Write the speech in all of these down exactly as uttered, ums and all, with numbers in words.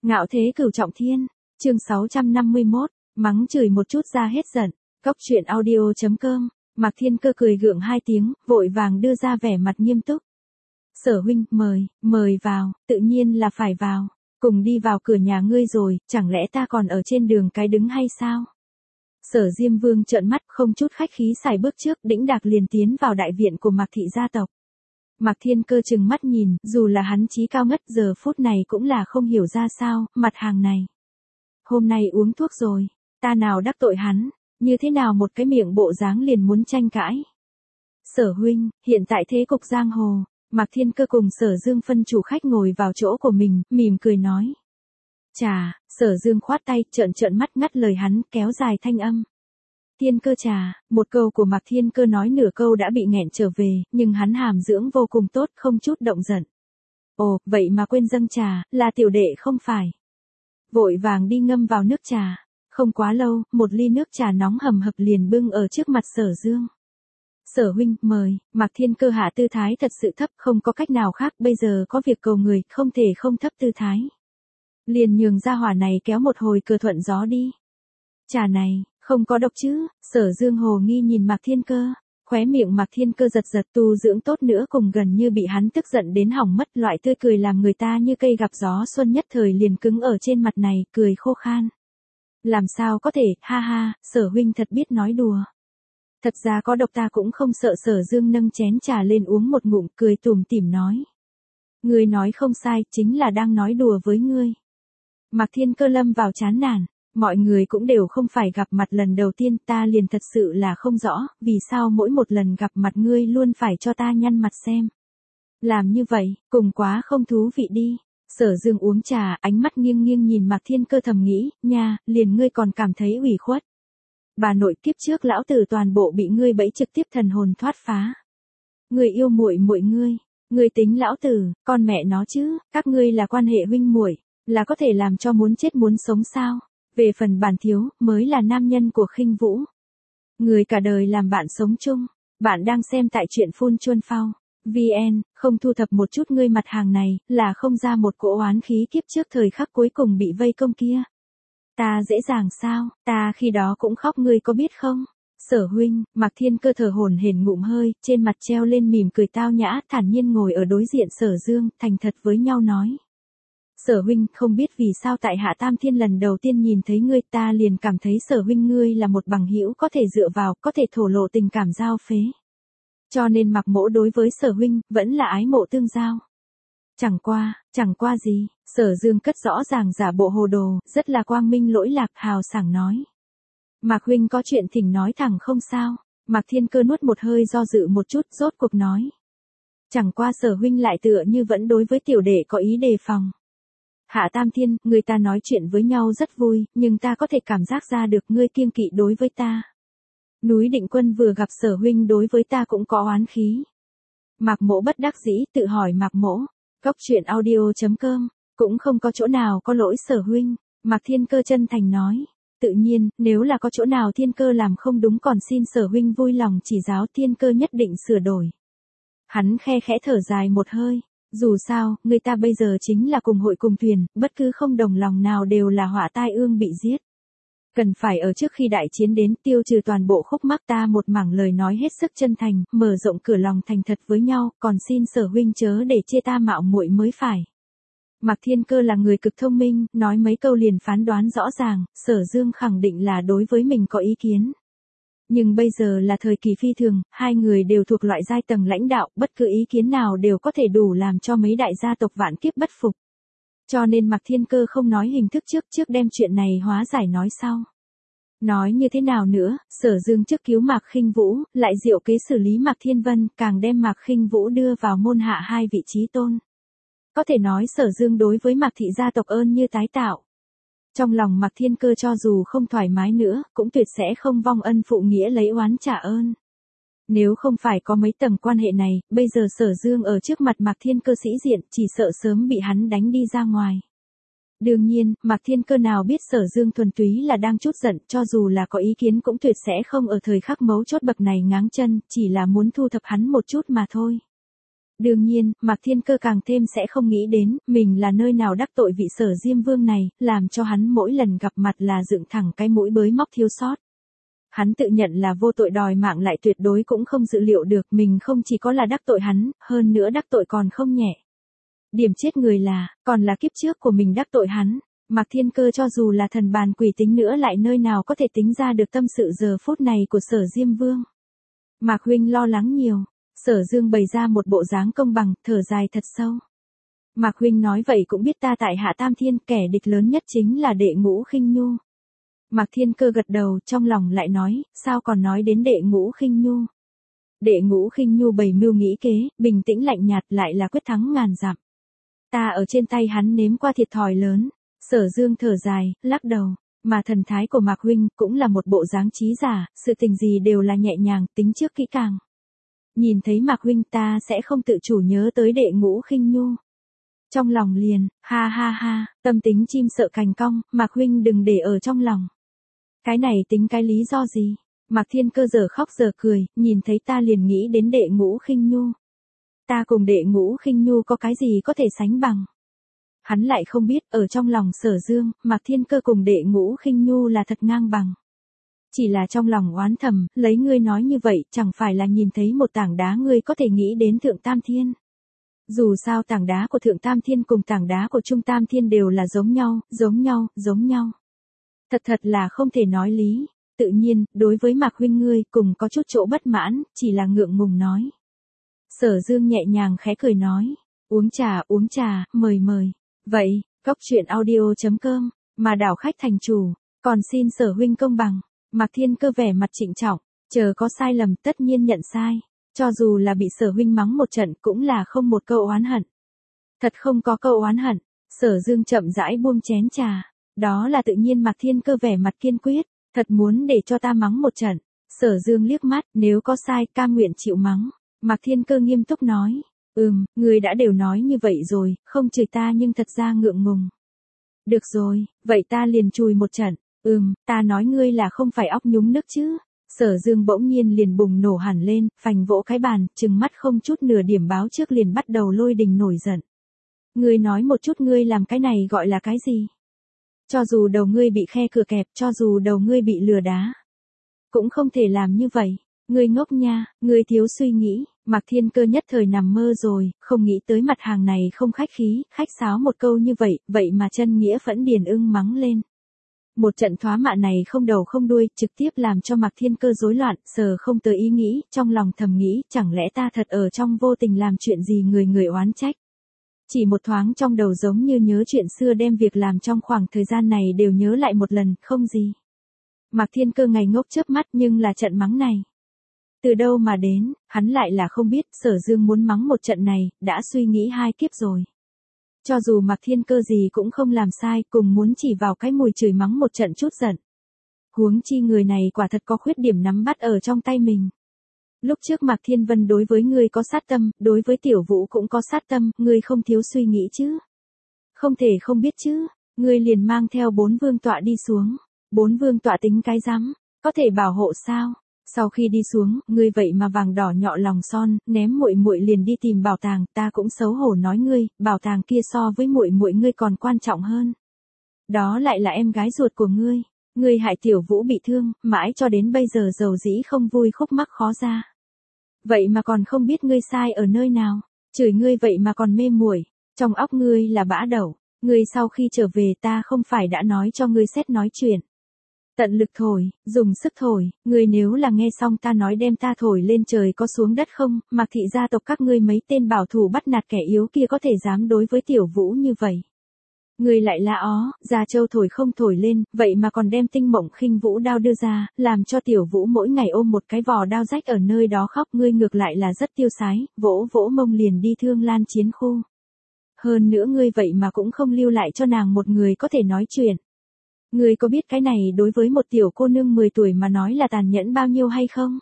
Ngạo thế cửu trọng thiên, chương sáu trăm năm mươi mốt, mắng chửi một chút ra hết giận, cóc truyện audio chấm com, Mạc Thiên Cơ cười gượng hai tiếng, vội vàng đưa ra vẻ mặt nghiêm túc. Sở huynh, mời, mời vào, tự nhiên là phải vào, cùng đi vào cửa nhà ngươi rồi, chẳng lẽ ta còn ở trên đường cái đứng hay sao? Sở Diêm Vương trợn mắt không chút khách khí xài bước trước, đĩnh đạc liền tiến vào đại viện của Mạc thị gia tộc. Mạc Thiên Cơ trừng mắt nhìn, dù là hắn chí cao ngất giờ phút này cũng là không hiểu ra sao, mặt hàng này. Hôm nay uống thuốc rồi, ta nào đắc tội hắn, như thế nào một cái miệng bộ dáng liền muốn tranh cãi. Sở huynh, hiện tại thế cục giang hồ, Mạc Thiên Cơ cùng Sở Dương phân chủ khách ngồi vào chỗ của mình, mỉm cười nói. Chà, Sở Dương khoát tay, trợn trợn mắt ngắt lời hắn, kéo dài thanh âm. Thiên Cơ trà, một câu của Mạc Thiên Cơ nói nửa câu đã bị nghẹn trở về, nhưng hắn hàm dưỡng vô cùng tốt, không chút động giận. Ồ, vậy mà quên dâng trà, là tiểu đệ không phải. Vội vàng đi ngâm vào nước trà. Không quá lâu, một ly nước trà nóng hầm hập liền bưng ở trước mặt Sở Dương. Sở huynh, mời, Mạc Thiên Cơ hạ tư thái thật sự thấp, không có cách nào khác, bây giờ có việc cầu người, không thể không thấp tư thái. Liền nhường ra hỏa này kéo một hồi cửa thuận gió đi. Trà này, không có độc chứ? Sở Dương hồ nghi nhìn Mạc Thiên Cơ, khóe miệng Mạc Thiên Cơ giật giật, tu dưỡng tốt nữa cùng gần như bị hắn tức giận đến hỏng mất, loại tươi cười làm người ta như cây gặp gió xuân nhất thời liền cứng ở trên mặt này, cười khô khan. Làm sao có thể, ha ha, Sở huynh thật biết nói đùa. Thật ra có độc ta cũng không sợ. Sở Dương nâng chén trà lên uống một ngụm, cười tủm tỉm nói. Ngươi nói không sai, chính là đang nói đùa với ngươi. Mạc Thiên Cơ lâm vào chán nản. Mọi người cũng đều không phải gặp mặt lần đầu tiên, ta liền thật sự là không rõ, vì sao mỗi một lần gặp mặt ngươi luôn phải cho ta nhăn mặt xem. Làm như vậy, cùng quá không thú vị đi. Sở Dương uống trà, ánh mắt nghiêng nghiêng nhìn Mạc Thiên Cơ thầm nghĩ, nha, liền ngươi còn cảm thấy ủy khuất. Bà nội kiếp trước lão tử toàn bộ bị ngươi bẫy trực tiếp thần hồn thoát phá. Ngươi yêu muội muội ngươi, ngươi tính lão tử, con mẹ nó chứ, các ngươi là quan hệ huynh muội, là có thể làm cho muốn chết muốn sống sao? Về phần bản thiếu, mới là nam nhân của Khinh Vũ. Người cả đời làm bạn sống chung. Bạn đang xem tại truyện phun chuôn phao. vê en, không thu thập một chút ngươi mặt hàng này, là không ra một cỗ oán khí kiếp trước thời khắc cuối cùng bị vây công kia. Ta dễ dàng sao, ta khi đó cũng khóc ngươi có biết không? Sở huynh, Mạc Thiên Cơ thở hổn hển ngụm hơi, trên mặt treo lên mỉm cười tao nhã, thản nhiên ngồi ở đối diện Sở Dương, thành thật với nhau nói. Sở huynh, không biết vì sao tại Hạ Tam Thiên lần đầu tiên nhìn thấy ngươi ta liền cảm thấy Sở huynh ngươi là một bằng hữu có thể dựa vào, có thể thổ lộ tình cảm giao phế. Cho nên Mạc mỗ đối với Sở huynh, vẫn là ái mộ tương giao. Chẳng qua, chẳng qua gì, Sở Dương cất rõ ràng giả bộ hồ đồ, rất là quang minh lỗi lạc, hào sảng nói. Mạc huynh có chuyện thỉnh nói thẳng không sao? Mạc Thiên Cơ nuốt một hơi do dự một chút, rốt cuộc nói. Chẳng qua Sở huynh lại tựa như vẫn đối với tiểu đệ có ý đề phòng. Hạ Tam Thiên, người ta nói chuyện với nhau rất vui, nhưng ta có thể cảm giác ra được ngươi kiêng kỵ đối với ta. Núi Định Quân vừa gặp Sở huynh đối với ta cũng có oán khí. Mạc mỗ bất đắc dĩ, tự hỏi Mạc mỗ. Cóc truyện audio chấm com, cũng không có chỗ nào có lỗi Sở huynh. Mạc Thiên Cơ chân thành nói. Tự nhiên, nếu là có chỗ nào Thiên Cơ làm không đúng còn xin Sở huynh vui lòng chỉ giáo, Thiên Cơ nhất định sửa đổi. Hắn khe khẽ thở dài một hơi. Dù sao, người ta bây giờ chính là cùng hội cùng thuyền, bất cứ không đồng lòng nào đều là họa tai ương bị giết. Cần phải ở trước khi đại chiến đến tiêu trừ toàn bộ khúc mắc, ta một mảng lời nói hết sức chân thành, mở rộng cửa lòng thành thật với nhau, còn xin Sở huynh chớ để chê ta mạo muội mới phải. Mạc Thiên Cơ là người cực thông minh, nói mấy câu liền phán đoán rõ ràng, Sở Dương khẳng định là đối với mình có ý kiến. Nhưng bây giờ là thời kỳ phi thường, hai người đều thuộc loại giai tầng lãnh đạo, bất cứ ý kiến nào đều có thể đủ làm cho mấy đại gia tộc vạn kiếp bất phục. Cho nên Mạc Thiên Cơ không nói hình thức trước, trước đem chuyện này hóa giải nói sau. Nói như thế nào nữa, Sở Dương trước cứu Mạc Khinh Vũ, lại diệu kế xử lý Mạc Thiên Vân, càng đem Mạc Khinh Vũ đưa vào môn hạ hai vị trí tôn. Có thể nói Sở Dương đối với Mạc thị gia tộc ơn như tái tạo. Trong lòng Mạc Thiên Cơ cho dù không thoải mái nữa, cũng tuyệt sẽ không vong ân phụ nghĩa lấy oán trả ơn. Nếu không phải có mấy tầng quan hệ này, bây giờ Sở Dương ở trước mặt Mạc Thiên Cơ sĩ diện, chỉ sợ sớm bị hắn đánh đi ra ngoài. Đương nhiên, Mạc Thiên Cơ nào biết Sở Dương thuần túy là đang chút giận, cho dù là có ý kiến cũng tuyệt sẽ không ở thời khắc mấu chốt bậc này ngáng chân, chỉ là muốn thu thập hắn một chút mà thôi. Đương nhiên, Mạc Thiên Cơ càng thêm sẽ không nghĩ đến, mình là nơi nào đắc tội vị Sở Diêm Vương này, làm cho hắn mỗi lần gặp mặt là dựng thẳng cái mũi bới móc thiếu sót. Hắn tự nhận là vô tội đòi mạng lại tuyệt đối cũng không dự liệu được mình không chỉ có là đắc tội hắn, hơn nữa đắc tội còn không nhẹ. Điểm chết người là, còn là kiếp trước của mình đắc tội hắn. Mạc Thiên Cơ cho dù là thần bàn quỷ tính nữa lại nơi nào có thể tính ra được tâm sự giờ phút này của Sở Diêm Vương. Mạc huynh lo lắng nhiều. Sở Dương bày ra một bộ dáng công bằng, thở dài thật sâu. Mạc huynh nói vậy cũng biết ta tại Hạ Tam Thiên, kẻ địch lớn nhất chính là Đệ Ngũ Khinh Nhu. Mạc Thiên Cơ gật đầu, trong lòng lại nói, sao còn nói đến Đệ Ngũ Khinh Nhu. Đệ Ngũ Khinh Nhu bày mưu nghĩ kế, bình tĩnh lạnh nhạt lại là quyết thắng ngàn dặm. Ta ở trên tay hắn nếm qua thiệt thòi lớn. Sở Dương thở dài, lắc đầu, mà thần thái của Mạc huynh cũng là một bộ dáng trí giả, sự tình gì đều là nhẹ nhàng, tính trước kỹ càng. Nhìn thấy Mạc huynh ta sẽ không tự chủ nhớ tới Đệ Ngũ Khinh Nhu. Trong lòng liền, ha ha ha, tâm tính chim sợ cành cong, Mạc huynh đừng để ở trong lòng. Cái này tính cái lý do gì? Mạc Thiên Cơ giờ khóc giờ cười, nhìn thấy ta liền nghĩ đến Đệ Ngũ Khinh Nhu. Ta cùng Đệ Ngũ Khinh Nhu có cái gì có thể sánh bằng? Hắn lại không biết, ở trong lòng Sở Dương, Mạc Thiên Cơ cùng Đệ Ngũ Khinh Nhu là thật ngang bằng. Chỉ là trong lòng oán thầm, lấy ngươi nói như vậy, chẳng phải là nhìn thấy một tảng đá ngươi có thể nghĩ đến Thượng Tam Thiên. Dù sao tảng đá của Thượng Tam Thiên cùng tảng đá của Trung Tam Thiên đều là giống nhau, giống nhau, giống nhau. Thật thật là không thể nói lý. Tự nhiên, đối với Mạc huynh ngươi cùng có chút chỗ bất mãn, chỉ là ngượng ngùng nói. Sở Dương nhẹ nhàng khẽ cười nói, uống trà, uống trà, mời mời. Vậy, cốc truyện audio chấm com, mà đảo khách thành chủ, còn xin Sở huynh công bằng. Mạc Thiên Cơ vẻ mặt trịnh trọng, chờ có sai lầm tất nhiên nhận sai, cho dù là bị Sở huynh mắng một trận cũng là không một câu oán hận. Thật không có câu oán hận. Sở Dương chậm rãi buông chén trà, đó là tự nhiên. Mạc Thiên Cơ vẻ mặt kiên quyết, thật muốn để cho ta mắng một trận. Sở Dương liếc mắt, nếu có sai cam nguyện chịu mắng. Mạc Thiên Cơ nghiêm túc nói, ừm, người đã đều nói như vậy rồi, không chửi ta nhưng thật ra ngượng ngùng. Được rồi, vậy ta liền chùi một trận. Ừm, ta nói ngươi là không phải óc nhúng nước chứ. Sở Dương bỗng nhiên liền bùng nổ hẳn lên, phành vỗ cái bàn, trừng mắt không chút nửa điểm báo trước liền bắt đầu lôi đình nổi giận. Ngươi nói một chút ngươi làm cái này gọi là cái gì? Cho dù đầu ngươi bị khe cửa kẹp, cho dù đầu ngươi bị lừa đá, cũng không thể làm như vậy. Ngươi ngốc nha, ngươi thiếu suy nghĩ. Mạc Thiên Cơ nhất thời nằm mơ rồi, không nghĩ tới mặt hàng này không khách khí, khách sáo một câu như vậy, vậy mà chân nghĩa phẫn điền ưng mắng lên. Một trận thoá mạ này không đầu không đuôi, trực tiếp làm cho Mạc Thiên Cơ rối loạn, sờ không tới ý nghĩ, trong lòng thầm nghĩ, chẳng lẽ ta thật ở trong vô tình làm chuyện gì người người oán trách. Chỉ một thoáng trong đầu giống như nhớ chuyện xưa, đem việc làm trong khoảng thời gian này đều nhớ lại một lần, không gì. Mạc Thiên Cơ ngày ngốc chớp mắt, nhưng là trận mắng này. Từ đâu mà đến, hắn lại là không biết, Sở Dương muốn mắng một trận này, đã suy nghĩ hai kiếp rồi. Cho dù Mạc Thiên Cơ gì cũng không làm sai, cùng muốn chỉ vào cái mùi chửi mắng một trận chút giận. Huống chi người này quả thật có khuyết điểm nắm bắt ở trong tay mình. Lúc trước Mạc Thiên Vân đối với ngươi có sát tâm, đối với Tiểu Vũ cũng có sát tâm, ngươi không thiếu suy nghĩ chứ. Không thể không biết chứ, ngươi liền mang theo bốn vương tọa đi xuống. Bốn vương tọa tính cái rắm, có thể bảo hộ sao? Sau khi đi xuống, ngươi vậy mà vàng đỏ nhọ lòng son, ném muội muội liền đi tìm bảo tàng, ta cũng xấu hổ nói ngươi, bảo tàng kia so với muội muội ngươi còn quan trọng hơn. Đó lại là em gái ruột của ngươi, ngươi hại Tiểu Vũ bị thương, mãi cho đến bây giờ dầu dĩ không vui, khúc mắc khó ra. Vậy mà còn không biết ngươi sai ở nơi nào, chửi ngươi vậy mà còn mê muội, trong óc ngươi là bã đậu, ngươi sau khi trở về ta không phải đã nói cho ngươi xét nói chuyện. Tận lực thổi, dùng sức thổi, ngươi nếu là nghe xong ta nói đem ta thổi lên trời có xuống đất không, Mạc thị gia tộc các ngươi mấy tên bảo thủ bắt nạt kẻ yếu kia có thể dám đối với Tiểu Vũ như vậy. Ngươi lại là ó, Gia Châu thổi không thổi lên, vậy mà còn đem Tinh Mộng Khinh Vũ đao đưa ra, làm cho Tiểu Vũ mỗi ngày ôm một cái vò đao rách ở nơi đó khóc, ngươi ngược lại là rất tiêu sái, vỗ vỗ mông liền đi Thương Lan chiến khu. Hơn nữa ngươi vậy mà cũng không lưu lại cho nàng một người có thể nói chuyện. Ngươi có biết cái này đối với một tiểu cô nương mười tuổi mà nói là tàn nhẫn bao nhiêu hay không?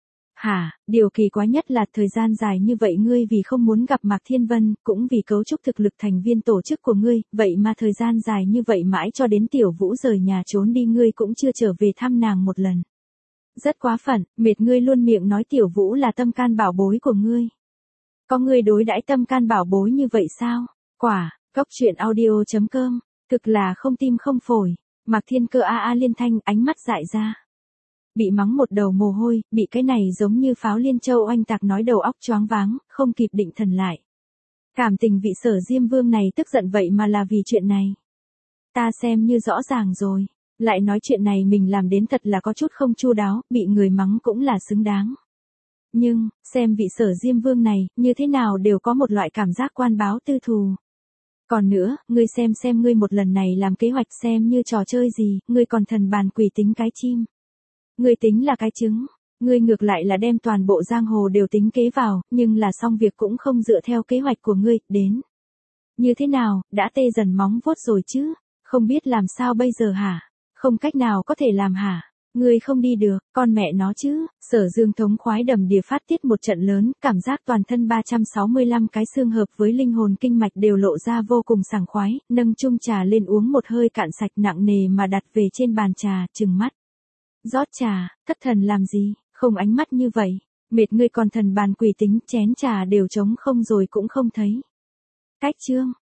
Hả, điều kỳ quái nhất là thời gian dài như vậy ngươi vì không muốn gặp Mạc Thiên Vân, cũng vì cấu trúc thực lực thành viên tổ chức của ngươi, vậy mà thời gian dài như vậy mãi cho đến Tiểu Vũ rời nhà trốn đi ngươi cũng chưa trở về thăm nàng một lần. Rất quá phận, mệt ngươi luôn miệng nói Tiểu Vũ là tâm can bảo bối của ngươi. Có người đối đãi tâm can bảo bối như vậy sao? Quả, cốc truyện audio.com, thực là không tim không phổi. Mạc Thiên Cơ a a liên thanh, ánh mắt dại ra. Bị mắng một đầu mồ hôi, bị cái này giống như pháo liên châu oanh tạc nói đầu óc choáng váng, không kịp định thần lại. Cảm tình vị Sở Diêm Vương này tức giận vậy mà là vì chuyện này. Ta xem như rõ ràng rồi, lại nói chuyện này mình làm đến thật là có chút không chu đáo, bị người mắng cũng là xứng đáng. Nhưng, xem vị Sở Diêm Vương này, như thế nào đều có một loại cảm giác quan báo tư thù. Còn nữa, ngươi xem xem ngươi một lần này làm kế hoạch xem như trò chơi gì, ngươi còn thần bàn quỷ tính cái chim. Ngươi tính là cái trứng, ngươi ngược lại là đem toàn bộ giang hồ đều tính kế vào, nhưng là xong việc cũng không dựa theo kế hoạch của ngươi, đến. Như thế nào, đã tê dần móng vuốt rồi chứ, không biết làm sao bây giờ hả, không cách nào có thể làm hả, ngươi không đi được, con mẹ nó chứ, Sở Dương thống khoái đầm đìa phát tiết một trận lớn, cảm giác toàn thân ba trăm sáu mươi lăm cái xương hợp với linh hồn kinh mạch đều lộ ra vô cùng sảng khoái, nâng chung trà lên uống một hơi cạn sạch nặng nề mà đặt về trên bàn trà, trừng mắt. Rót trà, thất thần làm gì, không ánh mắt như vậy, mệt ngươi còn thần bàn quỷ tính, chén trà đều trống không rồi cũng không thấy. Cách chương,